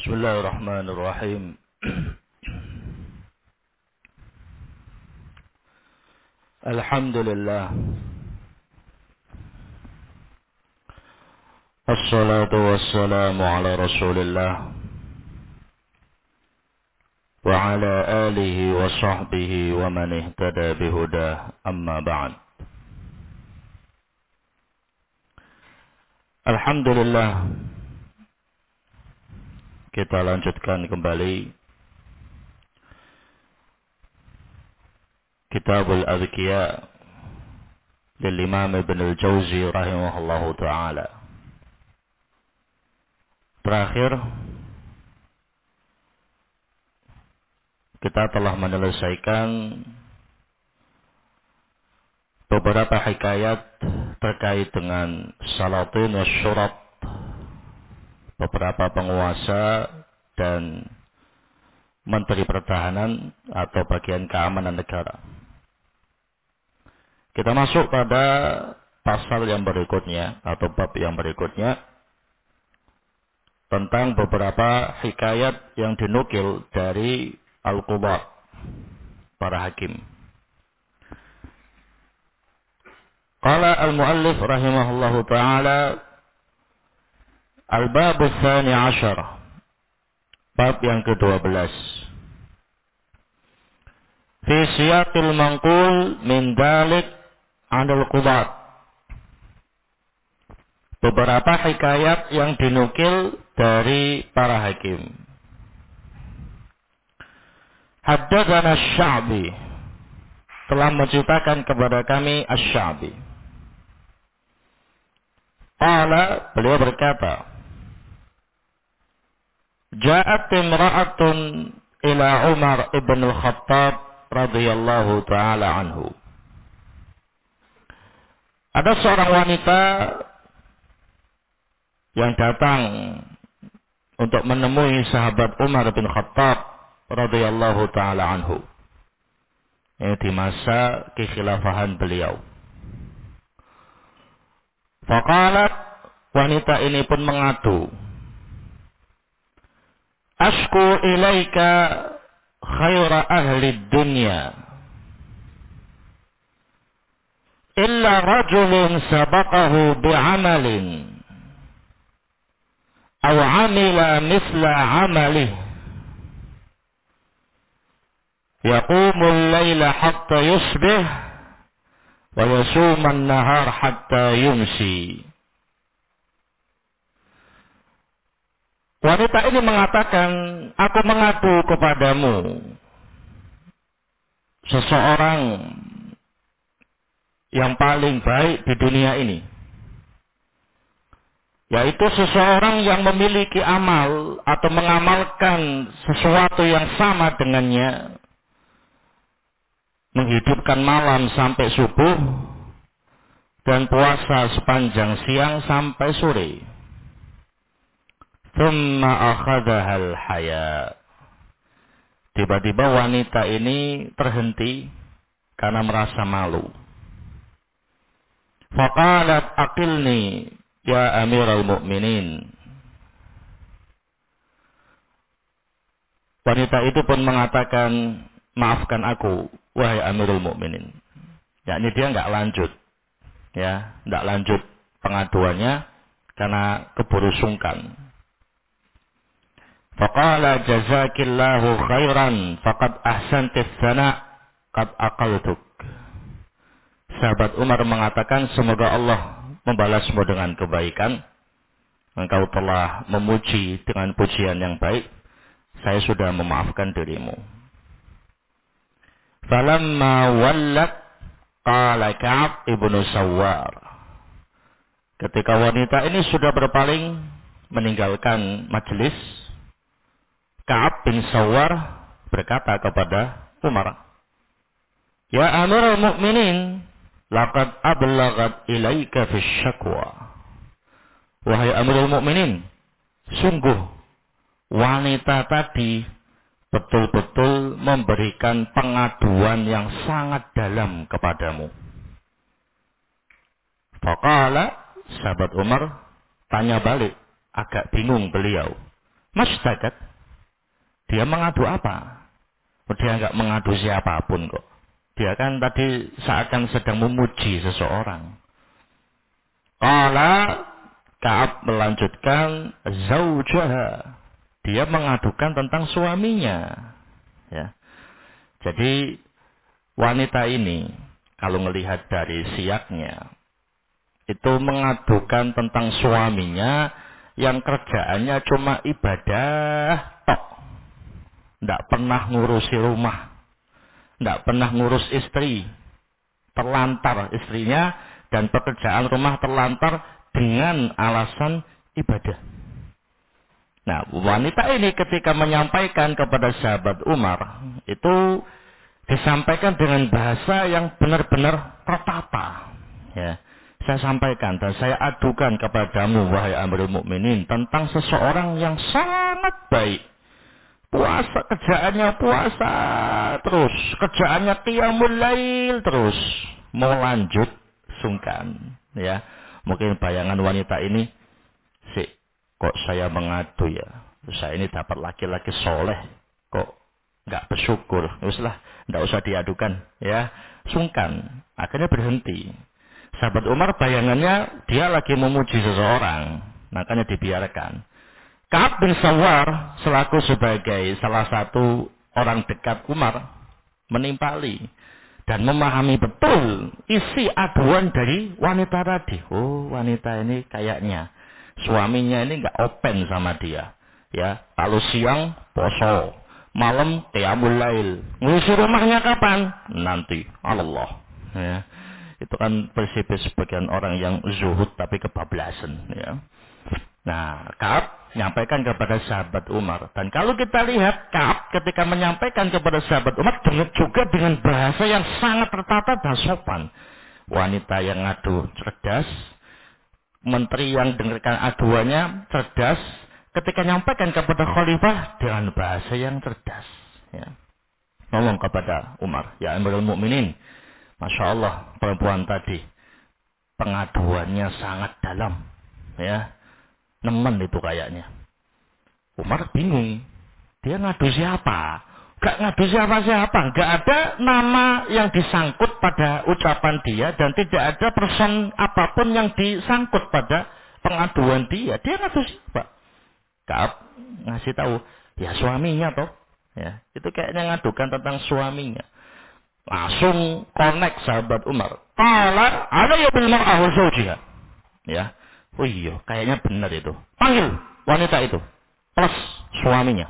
Bismillahirrahmanirrahim. Alhamdulillah. Assalatu wassalamu ala Rasulillah wa ala alihi wa sahbihi wa man ihtada bihudah, amma ba'd. Alhamdulillah, kita lanjutkan kembali Kitabul Adhkiya lil Imam Ibn al-Jawzi rahimahullahu ta'ala. Terakhir kita telah menyelesaikan beberapa hikayat terkait dengan Salatin wa Syurat, beberapa penguasa dan menteri pertahanan atau bagian keamanan negara. Kita masuk pada pasal yang berikutnya atau bab yang berikutnya tentang beberapa hikayat yang dinukil dari Al-Qudat, para hakim. Qala al-muallif rahimahullahu ta'ala, al-bab ats-tsani 'ashar, bab yang ke-12. Fi siyaqil manqul min dalik 'anil qudat. Beberapa hikayat yang dinukil dari para hakim. Haddatsana Asy-Sya'bi, telah menceritakan kepada kami Asy-Sya'bi. Qala, beliau berkata, Ja'at imra'atun ila Umar ibn al-Khattab radhiyallahu ta'ala anhu. Ada seorang wanita yang datang untuk menemui sahabat Umar bin Khattab radhiyallahu ta'ala anhu. Ini di masa kekhilafahan beliau. Faqalat, wanita ini pun mengadu, Ashku ilaika khaira ahli dunya illa rajulun sabaqahu bi'amalin aw 'amila misla 'amalih yaqumu al-laila hatta yusbih wa yasumu an-nahar hatta yumsi. Wanita ini mengatakan, aku mengadu kepadamu seseorang yang paling baik di dunia ini, yaitu seseorang yang memiliki amal atau mengamalkan sesuatu yang sama dengannya, menghidupkan malam sampai subuh dan puasa sepanjang siang sampai sore. Thumma akhadhahal haya. Tiba-tiba wanita ini terhenti karena merasa malu. Faqalat aqilni ya amiral mu'minin. Wanita itu pun mengatakan, maafkan aku wahai amirul mu'minin. Yakni dia enggak lanjut, ya, enggak lanjut pengaduannya karena keburu sungkan. Faqala jazakillahu khairan faqad ahsantis sana qad aqaltuk. Sahabat Umar mengatakan, semoga Allah membalasmu dengan kebaikan. Engkau telah memuji dengan pujian yang baik. Saya sudah memaafkan dirimu. Falamma wallat qala Ka'ab ibnu Sawwar. Ketika wanita ini sudah berpaling meninggalkan majelis, Ka'ab bin Sawwar berkata kepada Umar, Ya Amirul Mukminin, laqad ablaghat ilaika fi syakwa. Wahai Amirul Mukminin, sungguh wanita tadi betul-betul memberikan pengaduan yang sangat dalam kepadamu. Faqala, sahabat Umar tanya balik, agak bingung beliau. Mastagat. Dia mengadu apa? Dia nggak mengadu siapapun kok. Dia kan tadi seakan sedang memuji seseorang. Qala Ka'ab melanjutkan zaujaha. Dia mengadukan tentang suaminya. Ya. Jadi wanita ini kalau melihat dari siaknya itu mengadukan tentang suaminya yang kerjaannya cuma ibadah tok. Tidak pernah ngurusi rumah. Tidak pernah ngurus istri. Terlantar istrinya dan pekerjaan rumah terlantar dengan alasan ibadah. Nah, wanita ini ketika menyampaikan kepada sahabat Umar, itu disampaikan dengan bahasa yang benar-benar tertata. Ya. Saya sampaikan dan saya adukan kepadamu, wahai Amirul Mukminin, tentang seseorang yang sangat baik. Puasa, kerjaannya puasa terus. Kerjaannya qiyamul lail terus. Mau lanjut, sungkan. Ya. Mungkin bayangan wanita ini, kok saya mengadu ya. Saya ini dapat laki-laki soleh. Kok nggak bersyukur. Uslah, nggak usah diadukan. Ya. Sungkan. Akhirnya berhenti. Sahabat Umar bayangannya dia lagi memuji seseorang. Makanya dibiarkan. Ka'ab bin Sawar selaku sebagai salah satu orang dekat Umar menimpali dan memahami betul isi aduan dari wanita tadi. Oh, wanita ini kayaknya suaminya ini nggak open sama dia. Ya, kalau siang poso, malam qiyamul lail. Ngisi rumahnya kapan? Nanti. Allah. Ya. Itu kan prinsip sebagian orang yang zuhud tapi kebablasan. Ya. Nah, Ka'ab menyampaikan kepada sahabat Umar. Dan kalau kita lihat Ka'ab ketika menyampaikan kepada sahabat Umar juga dengan bahasa yang sangat tertata dan sopan. Wanita yang ngadu cerdas, menteri yang dengarkan aduannya cerdas, ketika menyampaikan kepada khalifah dengan bahasa yang cerdas. Ya. Ngomong kepada Umar, ya Amirul Mukminin, Masya Allah perempuan tadi pengaduannya sangat dalam. Ya. Nemen itu kayaknya. Umar bingung. Dia ngadu siapa? Gak ngadu siapa-siapa. Gak ada nama yang disangkut pada ucapan dia. Dan tidak ada person apapun yang disangkut pada pengaduan dia. Dia ngadu siapa? Ka'ab ngasih tahu. Ya suaminya toh. Ya, itu kayaknya ngadukan tentang suaminya. Langsung connect sahabat Umar. Qala alayya bil mar'ahu zawjiha. Ya. Oh iya, kayaknya benar itu. Panggil wanita itu plus suaminya.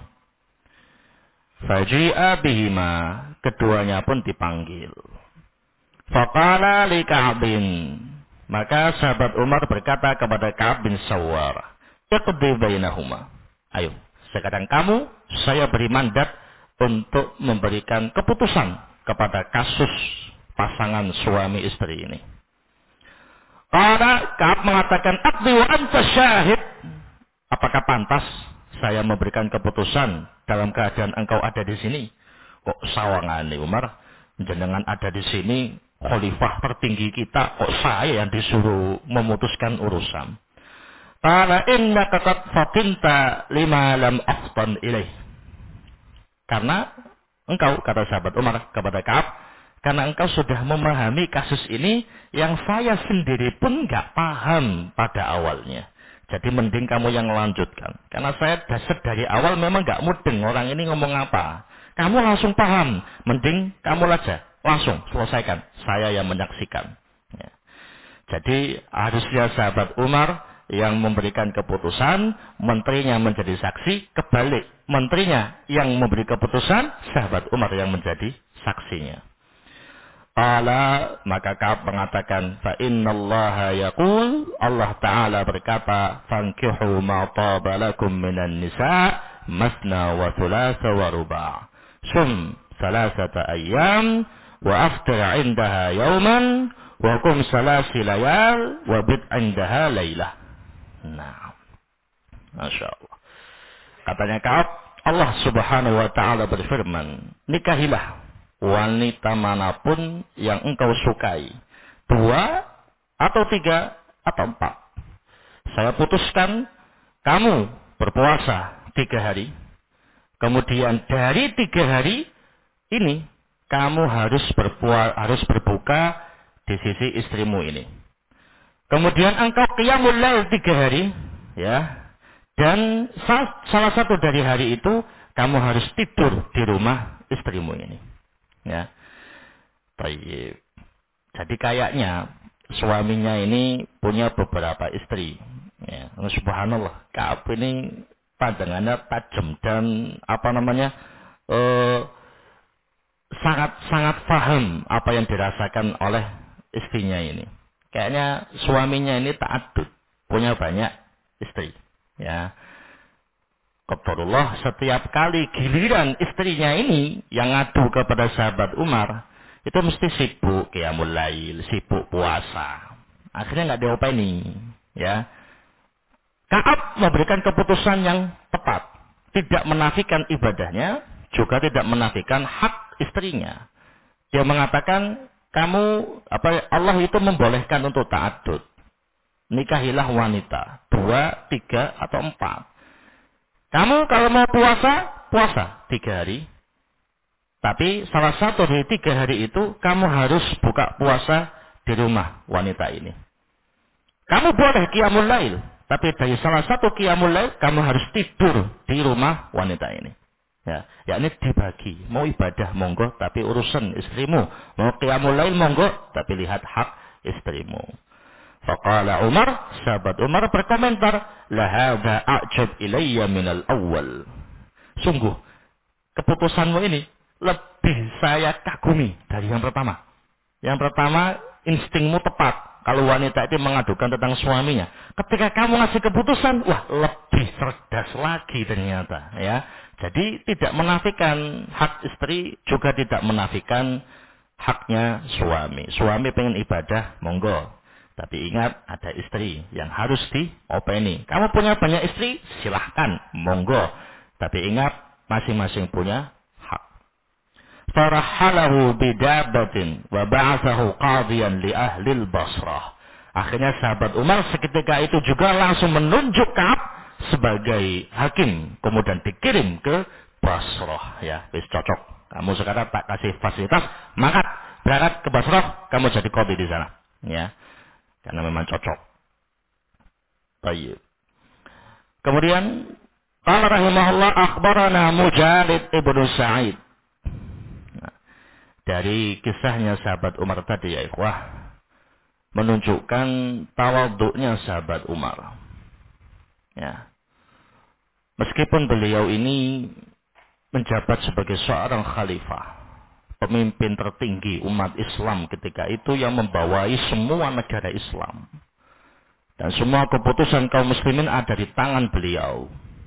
Faji'a bihima, keduanya pun dipanggil. Faqala li Ka'bin, maka sahabat Umar berkata kepada Ka'ab bin Sawar, iqdi bainahuma. Ayo, sekarang kamu saya beri mandat untuk memberikan keputusan kepada kasus pasangan suami istri ini. Karena Ka'ab mengatakan, "Aqdi wa anta syahid." Apakah pantas saya memberikan keputusan dalam keadaan engkau ada di sini? Kok sawangan nih Umar? Jenengan ada di sini, khalifah tertinggi kita, kok saya yang disuruh memutuskan urusan? Qala innaka qad fatinta lima lam aftan ilaih. Karena engkau, kata sahabat Umar kepada Ka'ab, karena engkau sudah memahami kasus ini yang saya sendiri pun nggak paham pada awalnya. Jadi mending kamu yang melanjutkan. Karena saya dasar dari awal memang nggak mudeng orang ini ngomong apa. Kamu langsung paham. Mending kamu aja langsung selesaikan. Saya yang menyaksikan. Ya. Jadi harusnya sahabat Umar yang memberikan keputusan, menterinya menjadi saksi, kebalik. Menterinya yang memberi keputusan, sahabat Umar yang menjadi saksinya. Qala, maka Ka'ab mengatakan, fa innallaha yaqul, Allah Ta'ala berkata, fankihu ma taba lakum minan nisa, masna wa thulatha wa ruba'. Sum thalathata ayyam, wa aftir indaha yawman, wa kum salasi layal, wa bid indaha laylah. Nah, Masya Allah. Katanya Ka'ab, Allah Subhanahu wa Ta'ala berfirman, nikahilah wanita manapun yang engkau sukai. 2 atau 3 atau 4. Saya putuskan kamu berpuasa 3 hari. Kemudian dari 3 hari ini kamu harus berbuka di sisi istrimu ini. Kemudian engkau qiyamul lail 3 hari, ya. Dan salah satu dari hari itu kamu harus tidur di rumah istrimu ini. Ya. Baik. Jadi kayaknya suaminya ini punya beberapa istri. Ya. Subhanallah, Ka'ab ini pandangannya tajam dan sangat paham apa yang dirasakan oleh istrinya ini. Kayaknya suaminya ini ta'addud, punya banyak istri. Ya. Qadarullah, setiap kali giliran istrinya ini yang ngadu kepada sahabat Umar, itu mesti sibuk qiyamul lail, sibuk puasa. Akhirnya nggak diopeni, ya. Ka'ab memberikan keputusan yang tepat, tidak menafikan ibadahnya, juga tidak menafikan hak istrinya. Dia mengatakan, Allah itu membolehkan untuk ta'addud. Nikahilah wanita 2, 3 atau 4. Kamu kalau mau puasa 3 hari. Tapi salah satu dari 3 hari itu kamu harus buka puasa di rumah wanita ini. Kamu boleh qiyamul lail, tapi dari salah satu qiyamul lail kamu harus tidur di rumah wanita ini. Ya, yakni dibagi. Mau ibadah monggo, tapi urusan istrimu. Mau qiyamul lail monggo, tapi lihat hak istrimu. Faqala Umar, sahabat Umar berkomentar, la hadza a'jab ilayya minal awwal. Sungguh keputusanmu ini lebih saya kagumi dari yang pertama. Yang pertama, instingmu tepat. Kalau wanita itu mengadukan tentang suaminya, ketika kamu ngasih keputusan, wah, lebih cerdas lagi ternyata, ya. Jadi tidak menafikan hak istri, juga tidak menafikan haknya suami. Suami pengen ibadah, monggo. Tapi ingat, ada istri yang harus diopeni. Kamu punya banyak istri, silahkan, monggo. Tapi ingat, masing-masing punya hak. Farahalahu bidabatin wa ba'athahu qadiyan li ahlil Basrah. Akhirnya sahabat Umar seketika itu juga langsung menunjuk Ka'ab sebagai hakim, kemudian dikirim ke Basrah. Ya, wis cocok. Kamu sekarang tak kasih fasilitas, mangkat berangkat ke Basrah, kamu jadi qadhi di sana. Ya, karena memang cocok. Baik. Kemudian qala rahimahullah akhbarana Mujalid ibnu Sa'id. Dari kisahnya sahabat Umar tadi, ya ikhwah, menunjukkan tawadhu'nya sahabat Umar. Ya. Meskipun beliau ini menjabat sebagai seorang khalifah, pemimpin tertinggi umat Islam ketika itu yang membawai semua negara Islam. Dan semua keputusan kaum muslimin ada di tangan beliau.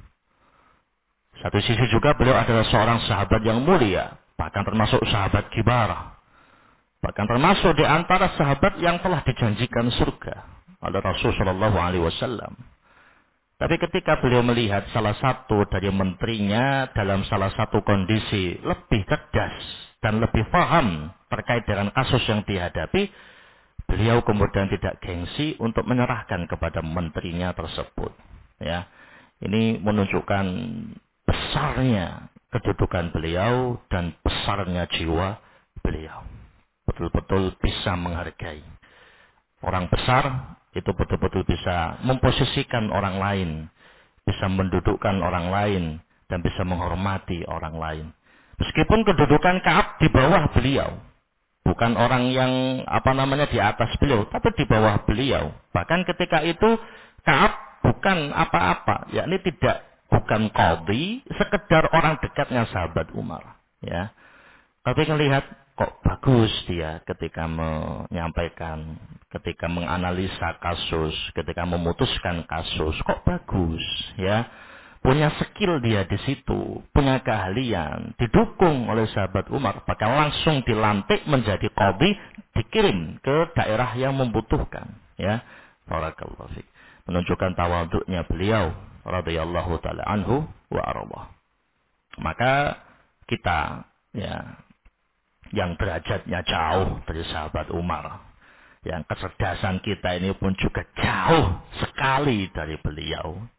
Satu sisi juga beliau adalah seorang sahabat yang mulia, bahkan termasuk sahabat kibarah. Bahkan termasuk di antara sahabat yang telah dijanjikan surga oleh Rasulullah SAW. Tapi ketika beliau melihat salah satu dari menterinya dalam salah satu kondisi lebih cerdas dan lebih paham terkait dengan kasus yang dihadapi, beliau kemudian tidak gengsi untuk menyerahkan kepada menterinya tersebut. Ya, ini menunjukkan besarnya kedudukan beliau dan besarnya jiwa beliau. Betul-betul bisa menghargai. Orang besar itu betul-betul bisa memposisikan orang lain, bisa mendudukkan orang lain, dan bisa menghormati orang lain. Meskipun kedudukan Ka'ab di bawah beliau, bukan orang yang di atas beliau, tapi di bawah beliau. Bahkan ketika itu Ka'ab bukan apa-apa, yakni bukan qadhi, sekedar orang dekatnya sahabat Umar. Ya, tapi melihat kok bagus dia ketika menyampaikan, ketika menganalisa kasus, ketika memutuskan kasus, kok bagus, ya. Punya skill dia di situ, punya keahlian, didukung oleh sahabat Umar, bahkan langsung dilantik menjadi qadhi, dikirim ke daerah yang membutuhkan, ya. Barakallahu fiik. Menunjukkan tawadhu'nya beliau radhiyallahu taala anhu wa arwah. Maka kita, ya, yang derajatnya jauh dari sahabat Umar, yang kecerdasan kita ini pun juga jauh sekali dari beliau,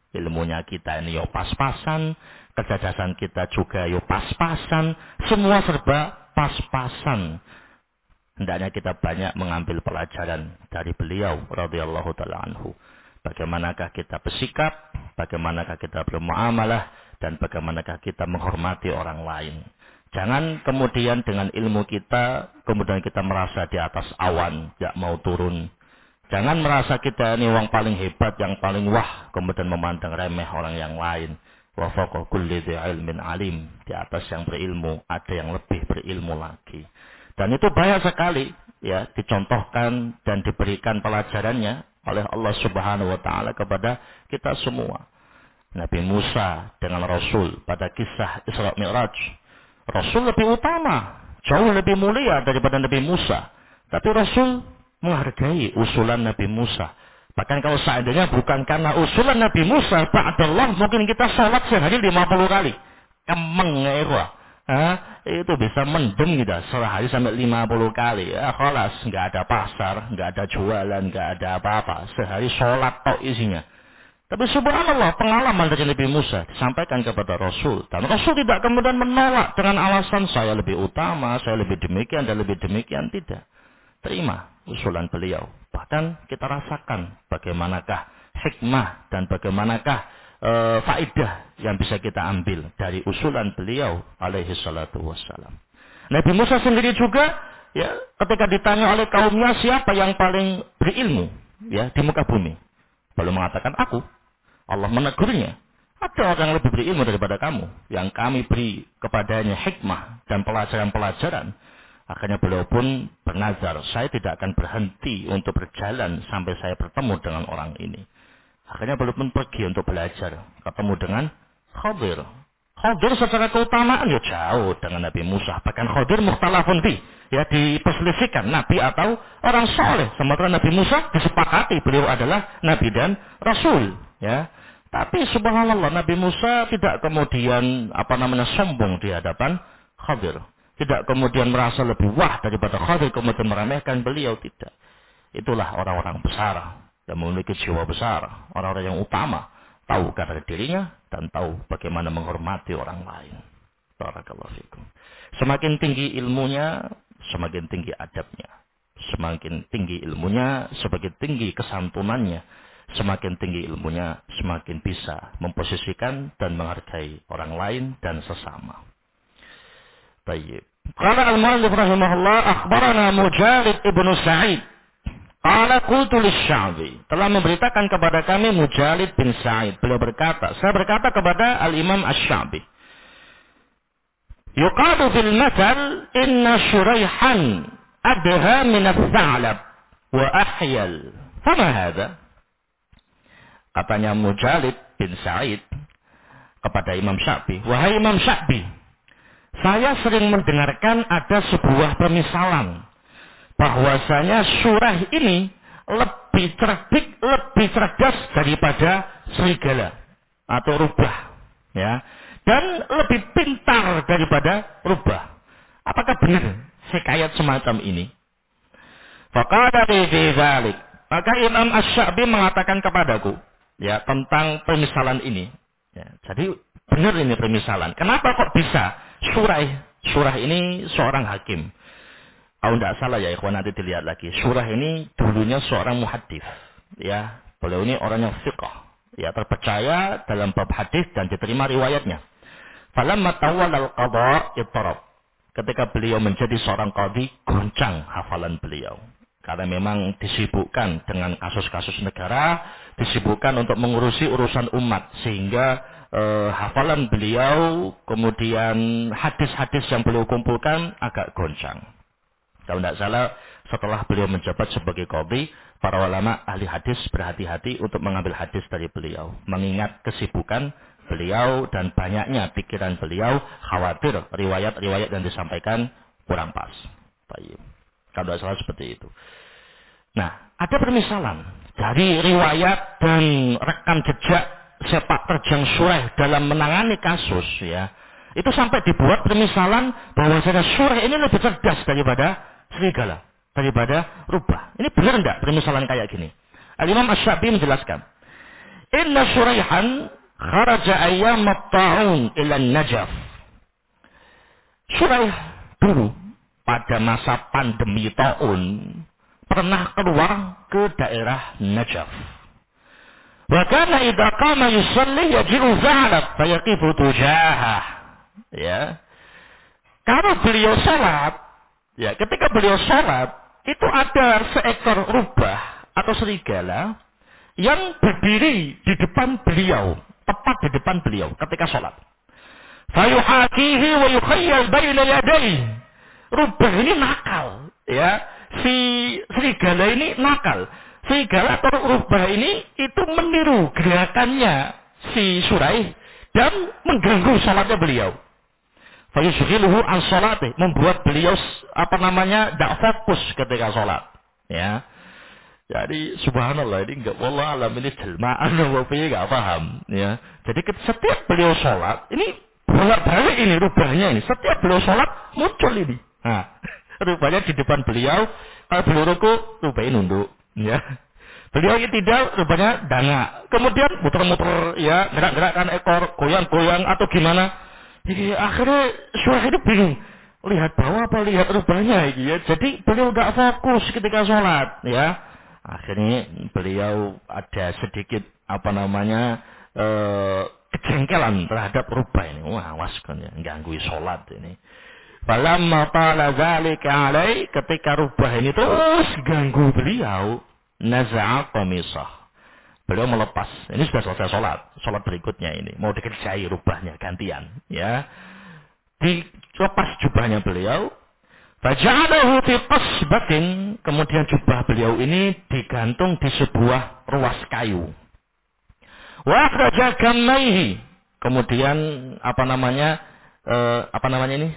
Ilmunya kita ini yo pas-pasan, kecerdasan kita juga yo pas-pasan, semua serba pas-pasan. Hendaknya kita banyak mengambil pelajaran dari beliau radhiyallahu taala anhu. Bagaimanakah kita bersikap, bagaimanakah kita bermuamalah, dan bagaimanakah kita menghormati orang lain. Jangan kemudian dengan ilmu kita, kemudian kita merasa di atas awan, tidak mau turun. Jangan merasa kita ini orang paling hebat, yang paling wah, kemudian memandang remeh orang yang lain. Wa fawqa kulli dzi ilmin alim. Di atas yang berilmu, ada yang lebih berilmu lagi. Dan itu banyak sekali ya dicontohkan dan diberikan pelajarannya oleh Allah Subhanahu wa taala kepada kita semua. Nabi Musa dengan Rasul pada kisah Isra Mi'raj. Rasul lebih utama, jauh lebih mulia daripada Nabi Musa. Tapi Rasul menghargai usulan Nabi Musa. Bahkan kalau seandainya bukan karena usulan Nabi Musa, ba'dallah mungkin kita salat sehari 50 kali. Kemeng ya, itu bisa mendem kita sehari sampai 50 kali. Ya, khalas, nggak ada pasar, nggak ada jualan, nggak ada apa-apa. Sehari sholat tok isinya. Tapi subhanallah, pengalaman dari Nabi Musa disampaikan kepada Rasul. Dan Rasul tidak kemudian menolak dengan alasan saya lebih utama, saya lebih demikian dan lebih demikian. Tidak. Terima usulan beliau. Bahkan kita rasakan bagaimanakah hikmah dan bagaimanakah faedah yang bisa kita ambil dari usulan beliau alaihi salatu wassalam. Nabi Musa sendiri juga ya ketika ditanya oleh kaumnya siapa yang paling berilmu ya di muka bumi, lalu mengatakan aku. Allah menegurnya, ada orang yang lebih berilmu daripada kamu yang kami beri kepadanya hikmah dan pelajaran-pelajaran. Akhirnya beliau pun bernazar, saya tidak akan berhenti untuk berjalan sampai saya bertemu dengan orang ini. Akhirnya beliau pun pergi untuk belajar, ketemu dengan Khadir. Khadir secara keutamaan ya jauh dengan Nabi Musa. Bahkan Khadir mukhtalafun fi, ya diperselisihkan Nabi atau orang soleh. Sementara Nabi Musa disepakati beliau adalah Nabi dan Rasul. Ya, tapi subhanallah Nabi Musa tidak kemudian sombong di hadapan Khadir. Tidak kemudian merasa lebih wah daripada Khadir kemudian meremehkan beliau, tidak. Itulah orang-orang besar yang memiliki jiwa besar, orang-orang yang utama, tahu kadar dirinya dan tahu bagaimana menghormati orang lain. Barakallahu fikum. Semakin tinggi ilmunya, semakin tinggi adabnya. Semakin tinggi ilmunya, semakin tinggi kesantunannya. Semakin tinggi ilmunya, semakin bisa memposisikan dan menghargai orang lain dan sesama. Baik. Qala al-mu'allif rahimahullah, akhbarana Mujalid ibnu Sa'id. Qala qultu lisy'abi. Telah memberitakan kepada kami Mujalid bin Sa'id. Beliau berkata, saya berkata kepada al-Imam Asy-Sya'bi. Yuqadu fil mathal inna Shuraihan adha min ats-tha'lab wa ahyal. Fama hadha? Katanya Mujalid bin Sa'id kepada Imam Sya'bi, wahai Imam Sya'bi, saya sering mendengarkan ada sebuah permisalan bahwasanya surah ini lebih cerdik, lebih cerdas daripada serigala atau rubah, ya, dan lebih pintar daripada rubah. Apakah benar hikayat semacam ini? Faqala fi dzalik. Maka Imam Asy-Sya'bi mengatakan kepadaku, ya, tentang permisalan ini. Ya, jadi benar ini permisalan. Kenapa kok bisa surah ini seorang hakim? Kalau tidak salah ya ikhwan, nanti dilihat lagi. Surah ini dulunya seorang muhaddits. Ya, beliau ini orang yang fiqh, ya, terpercaya dalam bab hadis dan diterima riwayatnya. Falamma tawalla al-qadha ittarab. Ketika beliau menjadi seorang qadhi, goncang hafalan beliau. Karena memang disibukkan dengan kasus-kasus negara, disibukkan untuk mengurusi urusan umat. Sehingga hafalan beliau, kemudian hadis-hadis yang beliau kumpulkan agak goncang. Kalau tidak salah, setelah beliau menjabat sebagai qadhi, para ulama ahli hadis berhati-hati untuk mengambil hadis dari beliau. Mengingat kesibukan beliau dan banyaknya pikiran beliau, khawatir riwayat-riwayat yang disampaikan kurang pas. Baik. Kalau tidak salah seperti itu. Nah, ada permisalan dari riwayat dan rekam jejak sepak terjang surah dalam menangani kasus, ya. Itu sampai dibuat permisalan bahwasanya surah ini lebih cerdas daripada serigala, daripada rubah. Ini benar enggak permisalan kayak gini? Al-Imam Asy-Sya'bi menjelaskan, Inna Shuraihan kharaja ayyam at-ta'un ila Najaf. Shuraih dulu pada masa pandemi ta'un pernah keluar ke daerah Najaf. Wa kana idza qama yusalli yaji'u za'lab fayaqifu tujahah. Ya. Kalau beliau salat, ya, ketika beliau salat, itu ada seekor rubah atau serigala yang berdiri di depan beliau, tepat di depan beliau ketika salat. Fayuhakihi wa yukhayyal baina yadayhi. Rubah ini nakal, ya. Si serigala ini nakal. Serigala atau rubah ini itu meniru gerakannya si Shuraih dan mengganggu salatnya beliau. Fayushghiluhu an salati, membuat beliau tidak fokus ketika salat, ya. Jadi subhanallah, ini enggak, wallah alam, ini jelmaan enggak paham, ya. Jadi setiap beliau salat ini bolak-balik ini rubahnya ini, setiap beliau salat muncul ini. Nah, rubahnya di depan beliau, kalau beliau ruku rubahnya nunduk, ya. Beliau tidak, rubahnya dangak. Kemudian muter-muter, ya, gerak-gerakkan ekor, goyang-goyang atau gimana. Jadi akhirnya Shuraih itu bingung, lihat bawah apa lihat rubahnya, ya. Jadi beliau nggak fokus ketika sholat, ya. Akhirnya beliau ada sedikit kejengkelan terhadap rubah ini. Wah, awas kan ya, ganggu sholat ini. Falamma tala dzalika alai, ketika rubah ini terus ganggu beliau, naza'a qamisah. Beliau melepas. Ini sudah selesai sholat berikutnya ini mau dikerjai rubahnya gantian, ya. Dilepas jubahnya beliau. Faja'alahu fi qasbatin, kemudian jubah beliau ini digantung di sebuah ruas kayu. Wa akhraja gammaihi, kemudian ini?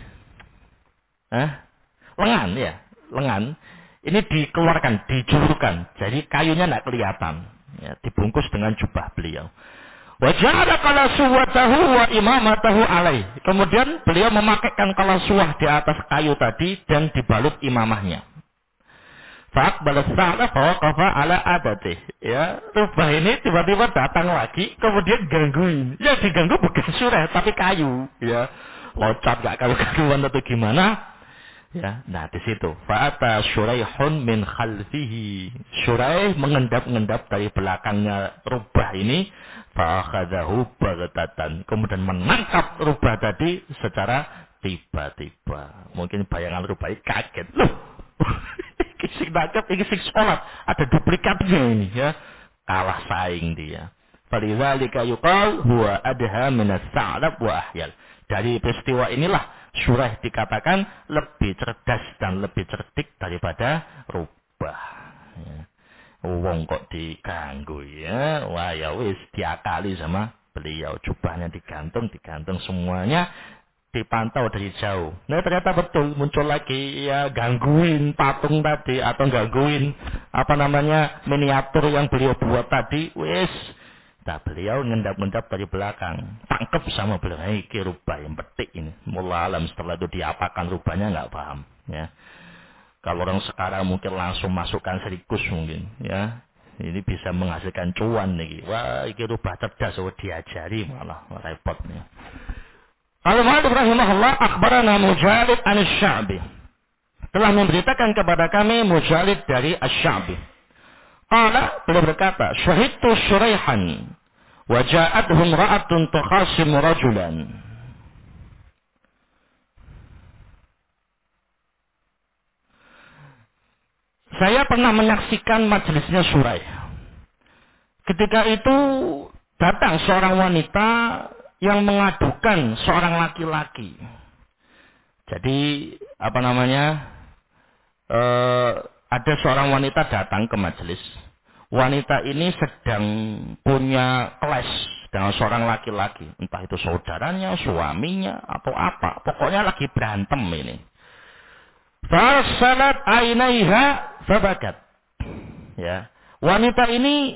Lengan, ya, lengan. Ini dikeluarkan, dijulurkan. Jadi kayunya tidak kelihatan, ya, dibungkus dengan jubah beliau. Wa ja'ala qalasuwatahu wa imamatahu alaih. Kemudian beliau memakaikan qalasuwah di atas kayu tadi dan dibalut imamahnya. Fa'aqbala as-sa'la fawaqafa ala adatih. Ya, rubah ini tiba-tiba datang lagi, kemudian gangguin. Ya, diganggu bukan Shuraih tapi kayu, ya. Loncat enggak karu-karuan atau gimana? Ya, nah di situ. Fa'ata Shuraihun min khalfihi. Shuraih mengendap-endap dari belakangnya rubah ini. Fa'akhadahu baghtatan. Kemudian menangkap rubah tadi secara tiba-tiba. Mungkin bayangan rubah ini kaget. Loh, kisik nangkap, ini kisik sholat. Ada duplikatnya ini, ya. Kalah saing dia. Falidzalika yuqal huwa adha minas sa'lab wa ahyal. Dari peristiwa inilah Shuraih dikatakan lebih cerdas dan lebih cerdik daripada rubah. Ya. Wong kok diganggu, ya. Wah, ya wis diakali sama beliau. Jubahnya digantung semuanya, dipantau dari jauh. Nah, ternyata betul muncul lagi, ya, gangguin patung tadi atau gangguin miniatur yang beliau buat tadi. Wis, nah, beliau ngendap-ngendap dari belakang, tangkep sama beliau. Iki rubah yang petik ini. Mulai alam, setelah itu diapakan rubahnya nggak paham, ya. Kalau orang sekarang mungkin langsung masukkan serikus mungkin, ya. Ini bisa menghasilkan cuan nih. Wah, iki rubah cerdas, diajari malah repotnya. Kalau Malik rahimahullah akhbarana Mujalid an-Sya'bi, telah memberitakan kepada kami Mujalid dari Asy-Sya'bi. Qala, beliau berkata, syahidtu Shuraihan wa ja'atuhum ra'atun tukhasimu rajulan. Saya pernah menyaksikan majelisnya Shuraih. Ketika itu datang seorang wanita yang mengadukan seorang laki-laki. Jadi ada seorang wanita datang ke majelis. Wanita ini sedang punya kelas dengan seorang laki-laki. Entah itu saudaranya, suaminya, atau apa. Pokoknya lagi berantem ini. Farsalat ainaiha fabakat. Ya. Wanita ini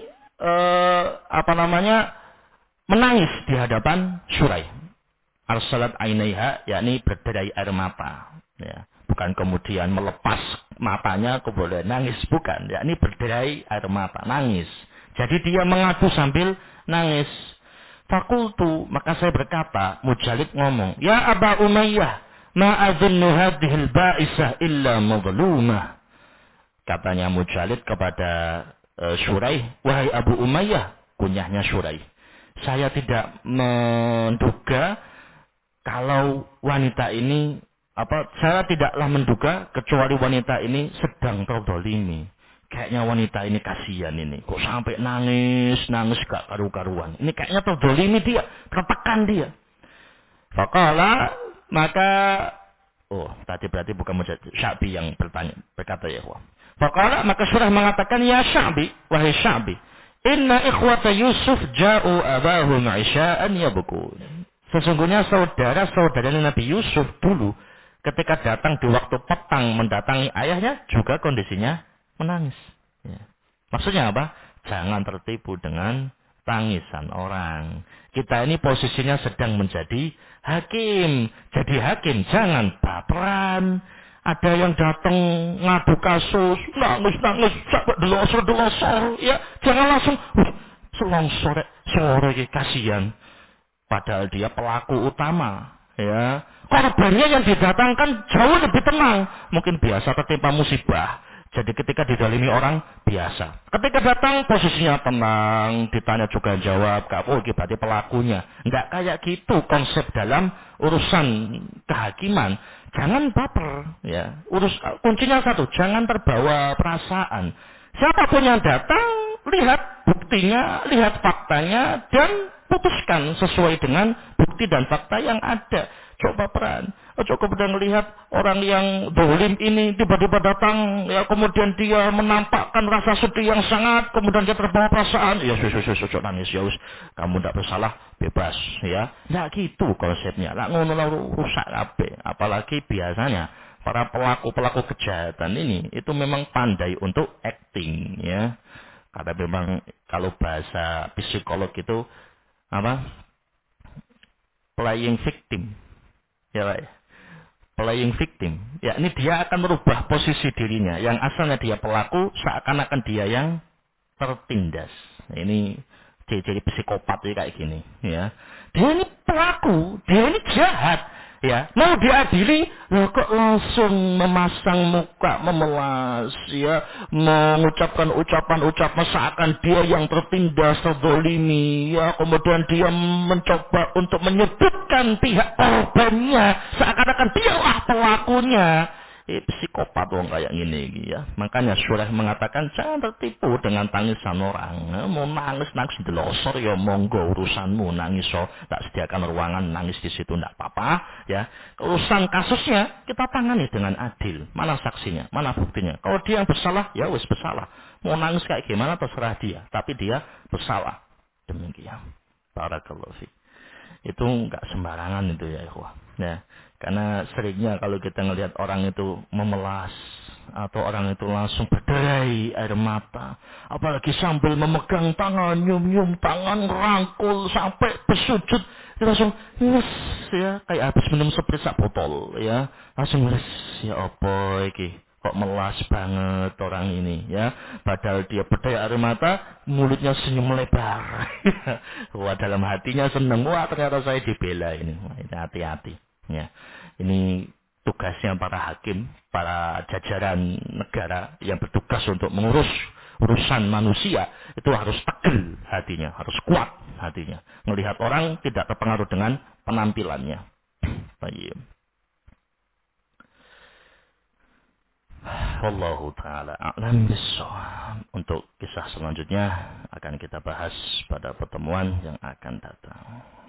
menangis di hadapan Shuraih. Arsalat ainaiha, yakni berderai air mata. Ya. Bukan kemudian melepas matanya kemudian nangis, bukan. Yakni berderai air mata, nangis Jadi dia mengaku sambil nangis. Fakultu, maka saya berkata, Mujalid ngomong, Ya Aba Umayyah, ma adhunnu hadhil ba'isah illa mazlumah. Katanya Mujalid kepada Syuraih, wahai Abu Umayyah, kunyahnya Syuraih. Saya tidak menduga kalau wanita ini, saya tidaklah menduga kecuali wanita ini sedang terdolimi. Kayaknya wanita ini kasihan ini. Kok sampai nangis gak karu-karuan. Ini kayaknya terdolimi dia, tertekan dia. Faqala, maka tadi berarti bukan Sya'bi yang berkata ya Allah. Faqala, maka surah mengatakan, ya Sya'bi, wahai Sya'bi, inna ikhwata Yusuf ja'u abahum isya'an yabkun. Sesungguhnya saudara-saudara Nabi Yusuf dulu ketika datang di waktu petang mendatangi ayahnya juga kondisinya menangis. Ya. Maksudnya apa? Jangan tertipu dengan tangisan orang. Kita ini posisinya sedang menjadi hakim. Jadi hakim jangan baperan. Ada yang datang ngadu kasus, nangis, sampai delosor. Ya, jangan langsung selongsor, sore kasihan. Padahal dia pelaku utama, ya. Korbannya yang didatangkan jauh lebih tenang. Mungkin biasa tertimpa musibah. Jadi ketika didalimi orang, biasa. Ketika datang, posisinya tenang. Ditanya juga jawab. Berarti pelakunya. Nggak kayak gitu konsep dalam urusan kehakiman. Jangan baper. Ya. Kuncinya satu, jangan terbawa perasaan. Siapapun yang datang, lihat buktinya, lihat faktanya, dan putuskan sesuai dengan bukti dan fakta yang ada. Coba peran. Coba kemudian melihat orang yang dolim ini tiba-tiba datang, ya kemudian dia menampakkan rasa sedih yang sangat, kemudian dia terbawa perasaan. Ya, nangis ya, kamu tidak bersalah, bebas, ya. Nggak gitu konsepnya. Lah ngono rusak kabeh. Apalagi biasanya para pelaku kejahatan ini itu memang pandai untuk acting, ya. Karena memang kalau bahasa psikolog itu playing victim, ya Pak. Playing victim. Ya, ini dia akan merubah posisi dirinya. Yang asalnya dia pelaku, seakan-akan dia yang tertindas. Ini ciri-ciri psikopat ini kayak gini, ya. Dia ini pelaku, dia ini jahat, ya. Mau diadili, loh kok langsung memasang muka, memelas, ya, mengucapkan ucapan-ucapan seakan dia yang tertindas, terdolimi, ya. Kemudian dia mencoba untuk menyebutkan pihak korbannya, seakan-akan dialah pelakunya. Psikopat dong kayak gini, ya. Makanya surah mengatakan jangan tertipu dengan tangisan orang. Mau nangis delosor ya monggo urusanmu, nangis tak sediakan ruangan nangis di situ ndak apa-apa, ya. Urusan kasusnya kita tangani dengan adil. Mana saksinya, mana buktinya. Kalau dia yang bersalah, ya wis bersalah. Mau nangis kayak gimana terserah dia, tapi dia bersalah. Demikian. Barakallahu fiik. Itu enggak sembarangan itu ya ikhwah. Ya. Karena seringnya kalau kita ngelihat orang itu memelas atau orang itu langsung berderai air mata, apalagi sambil memegang tangan, nyium-nyium tangan, rangkul sampai bersujud, dia langsung yes, ya kayak habis minum sprit sak botol, ya langsung yes, ya apa iki kok melas banget orang ini, ya padahal dia berdaya air mata, mulutnya senyum lebar. Wah dalam hatinya seneng, wah ternyata saya dibela ini. Wah, ini hati-hati, ya. Ini tugasnya para hakim, para jajaran negara yang bertugas untuk mengurus urusan manusia, itu harus tegel hatinya, harus kuat hatinya, melihat orang tidak terpengaruh dengan penampilannya. Baik. Wallahu ta'ala a'lam bissawab. Untuk kisah selanjutnya akan kita bahas pada pertemuan yang akan datang.